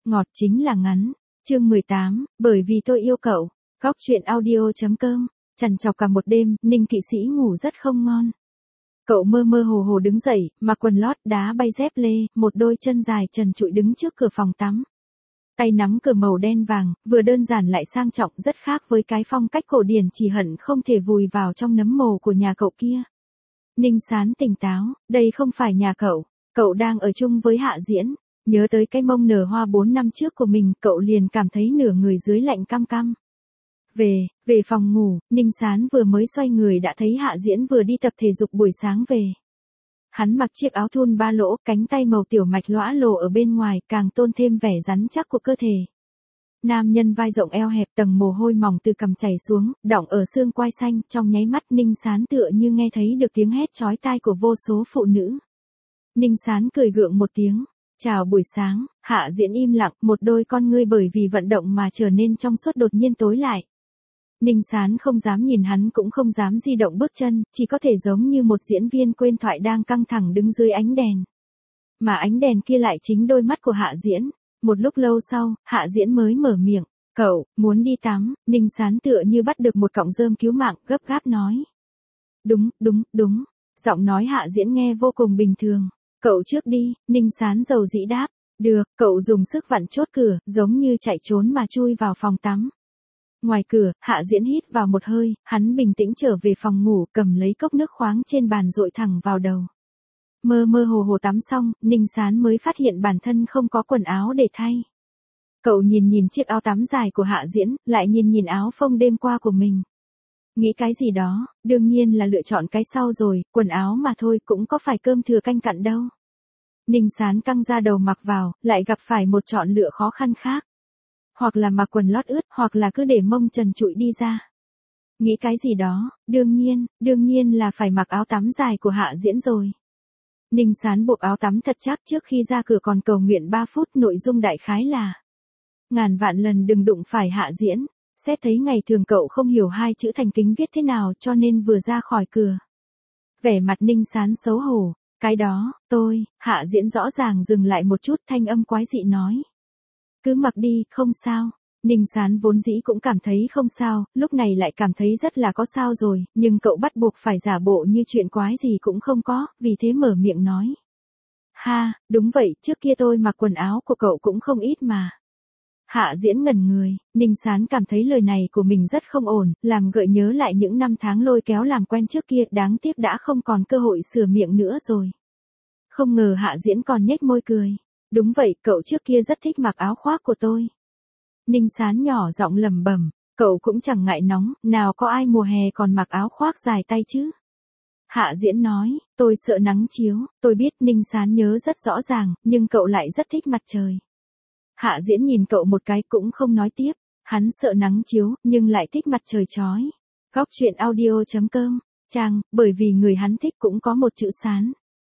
ngọt chính là ngắn. Chương 18, bởi vì tôi yêu cậu. Góc truyện audio.com. Trằn trọc cả một đêm, Ninh kỵ sĩ ngủ rất không ngon. Cậu mơ mơ hồ hồ đứng dậy, mặc quần lót đá bay dép lê, một đôi chân dài trần trụi đứng trước cửa phòng tắm. Tay nắm cửa màu đen vàng, vừa đơn giản lại sang trọng, rất khác với cái phong cách cổ điển chỉ hận không thể vùi vào trong nấm mồ của nhà cậu kia. Ninh Sán tỉnh táo, đây không phải nhà cậu đang ở chung với Hạ Diễn. Nhớ tới cái mông nở hoa 4 năm trước của mình, cậu liền cảm thấy nửa người dưới lạnh căm căm. Về phòng ngủ, Ninh Sán vừa mới xoay người đã thấy Hạ Diễn vừa đi tập thể dục buổi sáng về. Hắn mặc chiếc áo thun ba lỗ, cánh tay màu tiểu mạch lõa lồ ở bên ngoài, càng tôn thêm vẻ rắn chắc của cơ thể. Nam nhân vai rộng eo hẹp, tầng mồ hôi mỏng từ cằm chảy xuống, đọng ở xương quai xanh, trong nháy mắt Ninh Sán tựa như nghe thấy được tiếng hét chói tai của vô số phụ nữ. Ninh Sán cười gượng một tiếng. Chào buổi sáng. Hạ Diễn im lặng, một đôi con ngươi bởi vì vận động mà trở nên trong suốt đột nhiên tối lại. Ninh Sán không dám nhìn hắn cũng không dám di động bước chân, chỉ có thể giống như một diễn viên quên thoại đang căng thẳng đứng dưới ánh đèn. Mà ánh đèn kia lại chính đôi mắt của Hạ Diễn. Một lúc lâu sau, Hạ Diễn mới mở miệng. Cậu, muốn đi tắm. Ninh Sán tựa như bắt được một cọng rơm cứu mạng, gấp gáp nói. Đúng. Giọng nói Hạ Diễn nghe vô cùng bình thường. Cậu trước đi. Ninh Sán dầu dĩ đáp. Được. Cậu dùng sức vặn chốt cửa, giống như chạy trốn mà chui vào phòng tắm. Ngoài cửa, Hạ Diễn hít vào một hơi, hắn bình tĩnh trở về phòng ngủ, cầm lấy cốc nước khoáng trên bàn dội thẳng vào đầu. Mơ mơ hồ hồ tắm xong, Ninh Sán mới phát hiện bản thân không có quần áo để thay. Cậu nhìn chiếc áo tắm dài của Hạ Diễn, lại nhìn áo phông đêm qua của mình. Nghĩ cái gì đó, đương nhiên là lựa chọn cái sau rồi, quần áo mà thôi cũng có phải cơm thừa canh cặn đâu. Ninh Sán căng ra đầu mặc vào, lại gặp phải một chọn lựa khó khăn khác. Hoặc là mặc quần lót ướt, hoặc là cứ để mông trần trụi đi ra. Nghĩ cái gì đó, đương nhiên là phải mặc áo tắm dài của Hạ Diễn rồi. Ninh Sán buộc áo tắm thật chắc, trước khi ra cửa còn cầu nguyện 3 phút, nội dung đại khái là: ngàn vạn lần đừng đụng phải Hạ Diễn. Xét thấy ngày thường cậu không hiểu hai chữ thành kính viết thế nào cho nên vừa ra khỏi cửa. Vẻ mặt Ninh Sán xấu hổ. Cái đó, Hạ Diễn rõ ràng dừng lại một chút, thanh âm quái dị nói. Cứ mặc đi, không sao. Ninh Sán vốn dĩ cũng cảm thấy không sao, lúc này lại cảm thấy rất là có sao rồi, nhưng cậu bắt buộc phải giả bộ như chuyện quái gì cũng không có, vì thế mở miệng nói. Ha, đúng vậy, trước kia tôi mặc quần áo của cậu cũng không ít mà. Hạ Diễn ngẩn người, Ninh Sán cảm thấy lời này của mình rất không ổn, làm gợi nhớ lại những năm tháng lôi kéo làm quen trước kia, đáng tiếc đã không còn cơ hội sửa miệng nữa rồi. Không ngờ Hạ Diễn còn nhếch môi cười. Đúng vậy, cậu trước kia rất thích mặc áo khoác của tôi. Ninh Sán nhỏ giọng lẩm bẩm, cậu cũng chẳng ngại nóng, nào có ai mùa hè còn mặc áo khoác dài tay chứ. Hạ Diễn nói, tôi sợ nắng chiếu, tôi biết. Ninh Sán nhớ rất rõ ràng, nhưng cậu lại rất thích mặt trời. Hạ Diễn nhìn cậu một cái cũng không nói tiếp, hắn sợ nắng chiếu, nhưng lại thích mặt trời chói. Góc truyện audio.com, trang, bởi vì người hắn thích cũng có một chữ Sán.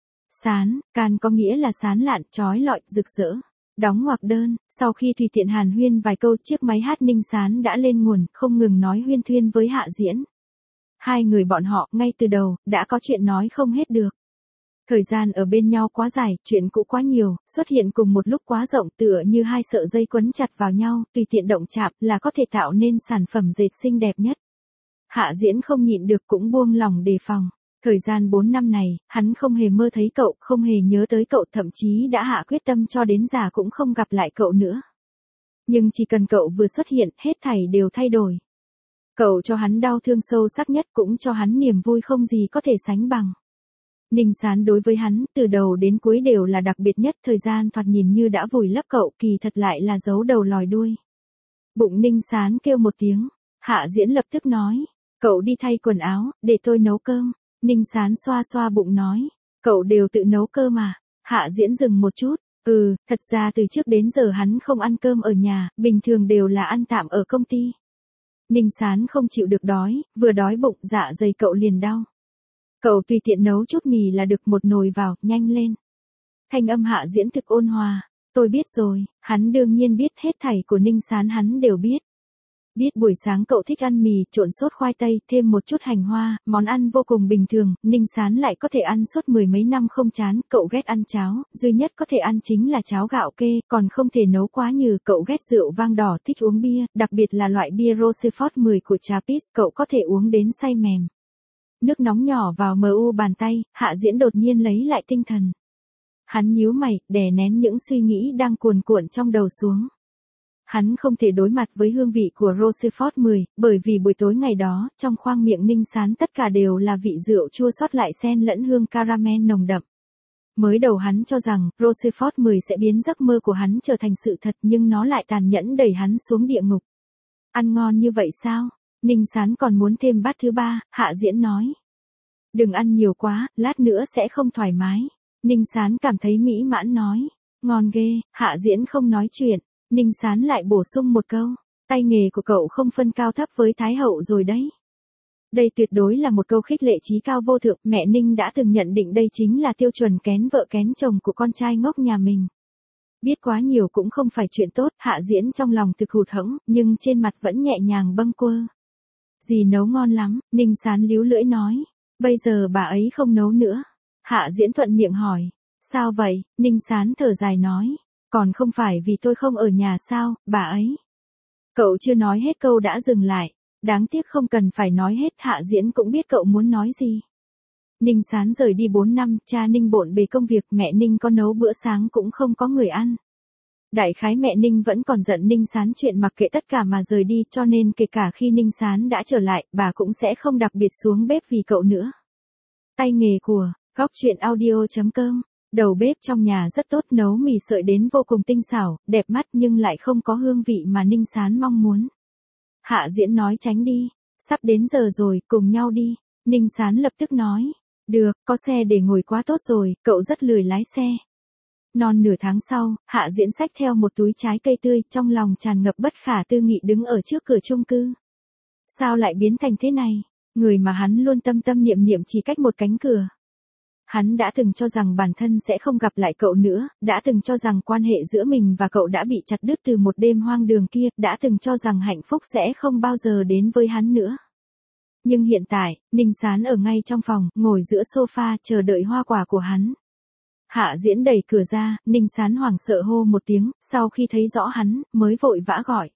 Sán, can có nghĩa là sán lạn, chói lọi, rực rỡ. Đóng ngoặc đơn, sau khi tùy tiện hàn huyên vài câu, chiếc máy hát Ninh Sán đã lên nguồn, không ngừng nói huyên thuyên với Hạ Diễn. Hai người bọn họ, ngay từ đầu, đã có chuyện nói không hết được. Thời gian ở bên nhau quá dài, chuyện cũ quá nhiều, xuất hiện cùng một lúc quá rộng, tựa như hai sợi dây quấn chặt vào nhau, tùy tiện động chạm là có thể tạo nên sản phẩm dệt xinh đẹp nhất. Hạ Diễn không nhịn được cũng buông lòng đề phòng. Thời gian 4 năm này, hắn không hề mơ thấy cậu, không hề nhớ tới cậu, thậm chí đã hạ quyết tâm cho đến già cũng không gặp lại cậu nữa. Nhưng chỉ cần cậu vừa xuất hiện, hết thảy đều thay đổi. Cậu cho hắn đau thương sâu sắc nhất, cũng cho hắn niềm vui không gì có thể sánh bằng. Ninh Sán đối với hắn, từ đầu đến cuối đều là đặc biệt nhất, thời gian thoạt nhìn như đã vùi lấp cậu, kỳ thật lại là giấu đầu lòi đuôi. Bụng Ninh Sán kêu một tiếng, Hạ Diễn lập tức nói, cậu đi thay quần áo, để tôi nấu cơm. Ninh Sán xoa xoa bụng nói, cậu đều tự nấu cơm à? Hạ Diễn dừng một chút, thật ra từ trước đến giờ hắn không ăn cơm ở nhà, bình thường đều là ăn tạm ở công ty. Ninh Sán không chịu được đói, vừa đói bụng, dạ dày cậu liền đau. Cậu tùy tiện nấu chút mì là được, một nồi vào, nhanh lên. Thanh âm Hạ Diễn thực ôn hòa, tôi biết rồi, hắn đương nhiên biết hết thảy của Ninh Sán hắn đều biết. Biết buổi sáng cậu thích ăn mì trộn sốt khoai tây, thêm một chút hành hoa, món ăn vô cùng bình thường, Ninh Sán lại có thể ăn suốt mười mấy năm không chán, cậu ghét ăn cháo, duy nhất có thể ăn chính là cháo gạo kê, còn không thể nấu quá nhừ, cậu ghét rượu vang đỏ, thích uống bia, đặc biệt là loại bia Rochefort 10 của Trappist, cậu có thể uống đến say mềm. Nước nóng nhỏ vào MU bàn tay, Hạ Diễn đột nhiên lấy lại tinh thần. Hắn nhíu mày, đè nén những suy nghĩ đang cuồn cuộn trong đầu xuống. Hắn không thể đối mặt với hương vị của Rochefort 10, bởi vì buổi tối ngày đó, trong khoang miệng Ninh Sán tất cả đều là vị rượu chua xót lại xen lẫn hương caramel nồng đậm. Mới đầu hắn cho rằng, Rochefort 10 sẽ biến giấc mơ của hắn trở thành sự thật nhưng nó lại tàn nhẫn đẩy hắn xuống địa ngục. Ăn ngon như vậy sao? Ninh Sán còn muốn thêm bát thứ ba, Hạ Diễn nói. Đừng ăn nhiều quá, lát nữa sẽ không thoải mái. Ninh Sán cảm thấy mỹ mãn nói. Ngon ghê, Hạ Diễn không nói chuyện. Ninh Sán lại bổ sung một câu. Tay nghề của cậu không phân cao thấp với Thái Hậu rồi đấy. Đây tuyệt đối là một câu khích lệ chí cao vô thượng. Mẹ Ninh đã từng nhận định đây chính là tiêu chuẩn kén vợ kén chồng của con trai ngốc nhà mình. Biết quá nhiều cũng không phải chuyện tốt. Hạ Diễn trong lòng thực hụt hẫng, nhưng trên mặt vẫn nhẹ nhàng bâng quơ. Dì nấu ngon lắm, Ninh Sán líu lưỡi nói. Bây giờ bà ấy không nấu nữa. Hạ Diễn thuận miệng hỏi. Sao vậy? Ninh Sán thở dài nói. Còn không phải vì tôi không ở nhà sao, bà ấy. Cậu chưa nói hết câu đã dừng lại. Đáng tiếc không cần phải nói hết, Hạ Diễn cũng biết cậu muốn nói gì. Ninh Sán rời đi 4 năm, cha Ninh bộn bề công việc, mẹ Ninh có nấu bữa sáng cũng không có người ăn. Đại khái mẹ Ninh vẫn còn giận Ninh Sán chuyện mặc kệ tất cả mà rời đi, cho nên kể cả khi Ninh Sán đã trở lại, bà cũng sẽ không đặc biệt xuống bếp vì cậu nữa. Tay nghề của Góc Truyện Audio.com. Đầu bếp trong nhà rất tốt, nấu mì sợi đến vô cùng tinh xảo, đẹp mắt nhưng lại không có hương vị mà Ninh Sán mong muốn. Hạ Diễn nói tránh đi, sắp đến giờ rồi, cùng nhau đi. Ninh Sán lập tức nói, được, có xe để ngồi quá tốt rồi, cậu rất lười lái xe. Non nửa tháng sau, Hạ Diễn xách theo một túi trái cây tươi, trong lòng tràn ngập bất khả tư nghị đứng ở trước cửa chung cư. Sao lại biến thành thế này? Người mà hắn luôn tâm tâm niệm niệm chỉ cách một cánh cửa. Hắn đã từng cho rằng bản thân sẽ không gặp lại cậu nữa, đã từng cho rằng quan hệ giữa mình và cậu đã bị chặt đứt từ một đêm hoang đường kia, đã từng cho rằng hạnh phúc sẽ không bao giờ đến với hắn nữa. Nhưng hiện tại, Ninh Sán ở ngay trong phòng, ngồi giữa sofa chờ đợi hoa quả của hắn. Hạ Diễn đẩy cửa ra, Ninh Sán hoảng sợ hô một tiếng, sau khi thấy rõ hắn, mới vội vã gọi.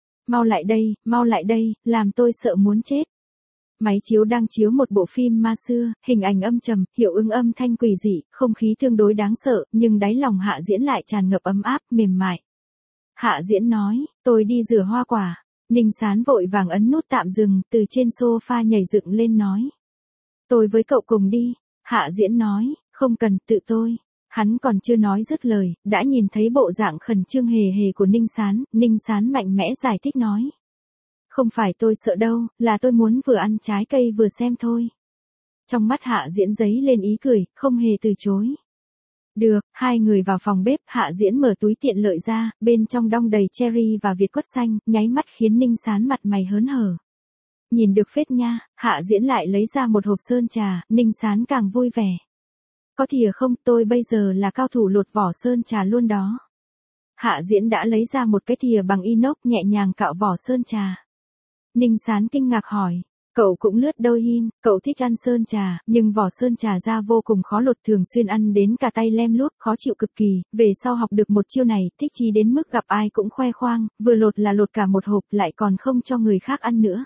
Mau lại đây, làm tôi sợ muốn chết. Máy chiếu đang chiếu một bộ phim ma xưa, hình ảnh âm trầm, hiệu ứng âm thanh quỷ dị, không khí tương đối đáng sợ, nhưng đáy lòng Hạ Diễn lại tràn ngập ấm áp, mềm mại. Hạ Diễn nói, tôi đi rửa hoa quả. Ninh Sán vội vàng ấn nút tạm dừng, từ trên sofa nhảy dựng lên nói. Tôi với cậu cùng đi. Hạ Diễn nói, không cần, tự tôi. Hắn còn chưa nói dứt lời, đã nhìn thấy bộ dạng khẩn trương hề hề của Ninh Sán mạnh mẽ giải thích nói. Không phải tôi sợ đâu, là tôi muốn vừa ăn trái cây vừa xem thôi. Trong mắt Hạ Diễn giấy lên ý cười, không hề từ chối. Được, hai người vào phòng bếp, Hạ Diễn mở túi tiện lợi ra, bên trong đong đầy cherry và việt quất xanh, nháy mắt khiến Ninh Sán mặt mày hớn hở. Nhìn được phết nha, Hạ Diễn lại lấy ra một hộp sơn trà, Ninh Sán càng vui vẻ. Có thìa không, tôi bây giờ là cao thủ lột vỏ sơn trà luôn đó. Hạ Diễn đã lấy ra một cái thìa bằng inox nhẹ nhàng cạo vỏ sơn trà. Ninh Sán kinh ngạc hỏi, cậu cũng lướt đôi hin, cậu thích ăn sơn trà, nhưng vỏ sơn trà ra vô cùng khó lột, thường xuyên ăn đến cả tay lem luốc, khó chịu cực kỳ, về sau học được một chiêu này, thích chí đến mức gặp ai cũng khoe khoang, vừa lột là lột cả một hộp lại còn không cho người khác ăn nữa.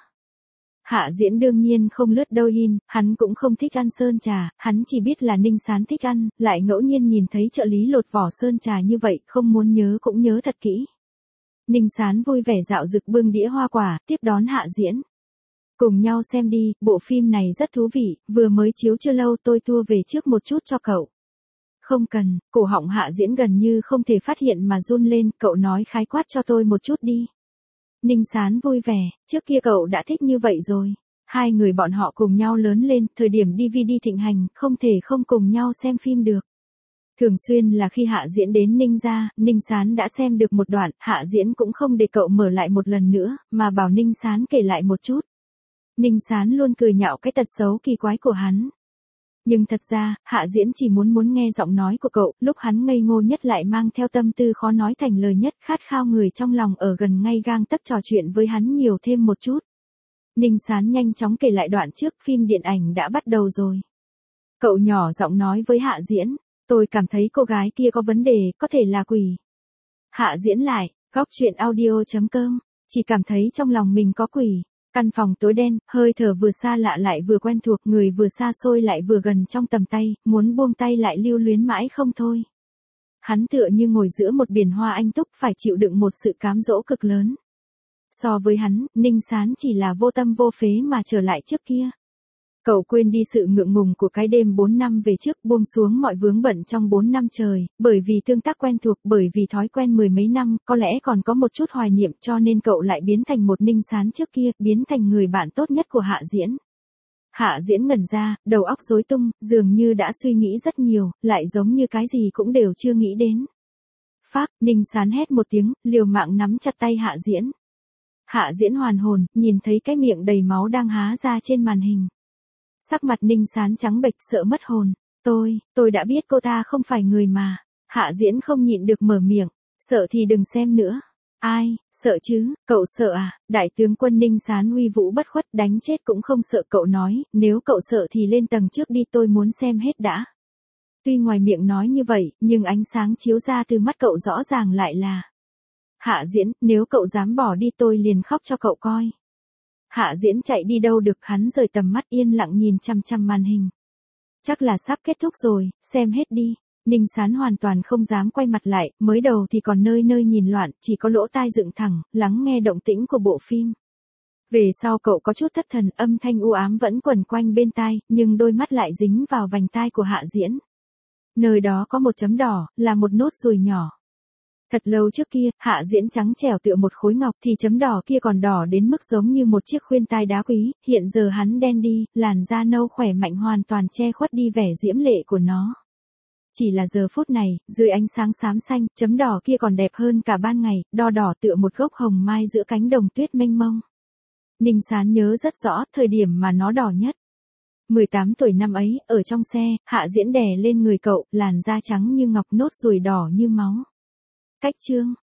Hạ Diễn đương nhiên không lướt đôi hin, hắn cũng không thích ăn sơn trà, hắn chỉ biết là Ninh Sán thích ăn, lại ngẫu nhiên nhìn thấy trợ lý lột vỏ sơn trà như vậy, không muốn nhớ cũng nhớ thật kỹ. Ninh Sán vui vẻ dạo dực bưng đĩa hoa quả, tiếp đón Hạ Diễn. Cùng nhau xem đi, bộ phim này rất thú vị, vừa mới chiếu chưa lâu, tôi tua về trước một chút cho cậu. Không cần, cổ họng Hạ Diễn gần như không thể phát hiện mà run lên, cậu nói khái quát cho tôi một chút đi. Ninh Sán vui vẻ, trước kia cậu đã thích như vậy rồi. Hai người bọn họ cùng nhau lớn lên, thời điểm DVD thịnh hành, không thể không cùng nhau xem phim được. Thường xuyên là khi Hạ Diễn đến Ninh gia, Ninh Sán đã xem được một đoạn, Hạ Diễn cũng không để cậu mở lại một lần nữa, mà bảo Ninh Sán kể lại một chút. Ninh Sán luôn cười nhạo cái tật xấu kỳ quái của hắn. Nhưng thật ra, Hạ Diễn chỉ muốn nghe giọng nói của cậu, lúc hắn ngây ngô nhất lại mang theo tâm tư khó nói thành lời nhất, khát khao người trong lòng ở gần ngay gang tấc trò chuyện với hắn nhiều thêm một chút. Ninh Sán nhanh chóng kể lại đoạn trước, phim điện ảnh đã bắt đầu rồi. Cậu nhỏ giọng nói với Hạ Diễn, tôi cảm thấy cô gái kia có vấn đề, có thể là quỷ. Hạ Diễn lại, góc chuyện audio.com, chỉ cảm thấy trong lòng mình có quỷ. Căn phòng tối đen, hơi thở vừa xa lạ lại vừa quen thuộc, người vừa xa xôi lại vừa gần trong tầm tay, muốn buông tay lại lưu luyến mãi không thôi. Hắn tựa như ngồi giữa một biển hoa anh túc, phải chịu đựng một sự cám dỗ cực lớn. So với hắn, Ninh Sán chỉ là vô tâm vô phế mà trở lại trước kia. Cậu quên đi sự ngượng ngùng của cái đêm 4 năm về trước, buông xuống mọi vướng bận trong 4 năm trời, bởi vì tương tác quen thuộc, bởi vì thói quen mười mấy năm, có lẽ còn có một chút hoài niệm, cho nên cậu lại biến thành một Ninh Sán trước kia, biến thành người bạn tốt nhất của Hạ Diễn. Hạ Diễn ngẩn ra, đầu óc rối tung, dường như đã suy nghĩ rất nhiều, lại giống như cái gì cũng đều chưa nghĩ đến. Phác, Ninh Sán hét một tiếng, liều mạng nắm chặt tay Hạ Diễn. Hạ Diễn hoàn hồn, nhìn thấy cái miệng đầy máu đang há ra trên màn hình. Sắc mặt Ninh Sán trắng bệch, sợ mất hồn. Tôi đã biết cô ta không phải người mà. Hạ Diễn không nhịn được mở miệng. Sợ thì đừng xem nữa. Ai, sợ chứ, cậu sợ à? Đại tướng quân Ninh Sán uy vũ bất khuất, đánh chết cũng không sợ. Cậu nói, nếu cậu sợ thì lên tầng trước đi, tôi muốn xem hết đã. Tuy ngoài miệng nói như vậy, nhưng ánh sáng chiếu ra từ mắt cậu rõ ràng lại là: Hạ Diễn, nếu cậu dám bỏ đi tôi liền khóc cho cậu coi. Hạ Diễn chạy đi đâu được, hắn rời tầm mắt yên lặng nhìn chằm chằm màn hình. Chắc là sắp kết thúc rồi, xem hết đi. Ninh Sán hoàn toàn không dám quay mặt lại, mới đầu thì còn nơi nơi nhìn loạn, chỉ có lỗ tai dựng thẳng, lắng nghe động tĩnh của bộ phim. Về sau cậu có chút thất thần, âm thanh u ám vẫn quẩn quanh bên tai, nhưng đôi mắt lại dính vào vành tai của Hạ Diễn. Nơi đó có một chấm đỏ, là một nốt ruồi nhỏ. Thật lâu trước kia, Hạ Diễn trắng trẻo tựa một khối ngọc, thì chấm đỏ kia còn đỏ đến mức giống như một chiếc khuyên tai đá quý, hiện giờ hắn đen đi, làn da nâu khỏe mạnh hoàn toàn che khuất đi vẻ diễm lệ của nó. Chỉ là giờ phút này, dưới ánh sáng xám xanh, chấm đỏ kia còn đẹp hơn cả ban ngày, đo đỏ tựa một gốc hồng mai giữa cánh đồng tuyết mênh mông. Ninh Sán nhớ rất rõ, thời điểm mà nó đỏ nhất. 18 tuổi năm ấy, ở trong xe, Hạ Diễn đè lên người cậu, làn da trắng như ngọc, nốt ruồi đỏ như máu. Cách chương